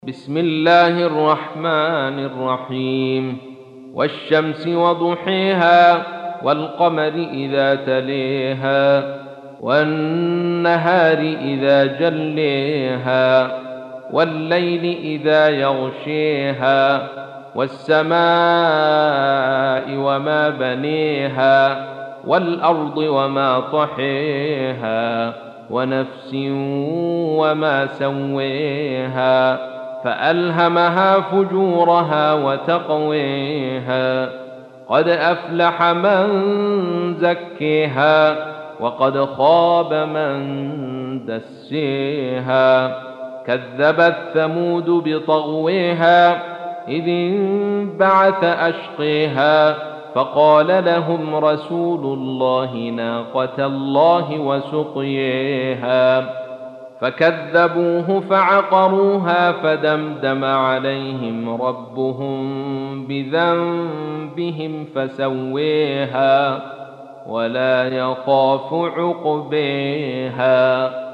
بسم الله الرحمن الرحيم. والشمس وضحيها والقمر إذا تليها والنهار إذا جليها والليل إذا يغشيها والسماء وما بنيها والأرض وما طحيها ونفس وما سويها فألهمها فجورها وتقويها قد أفلح من زكيها وقد خاب من دسيها كذبت ثمود بطغويها إذ انبعث أشقيها فقال لهم رسول الله ناقة الله وسقيها فكذبوه فعقروها فدمدم عليهم ربهم بذنبهم فسويها ولا يخاف عقبيها.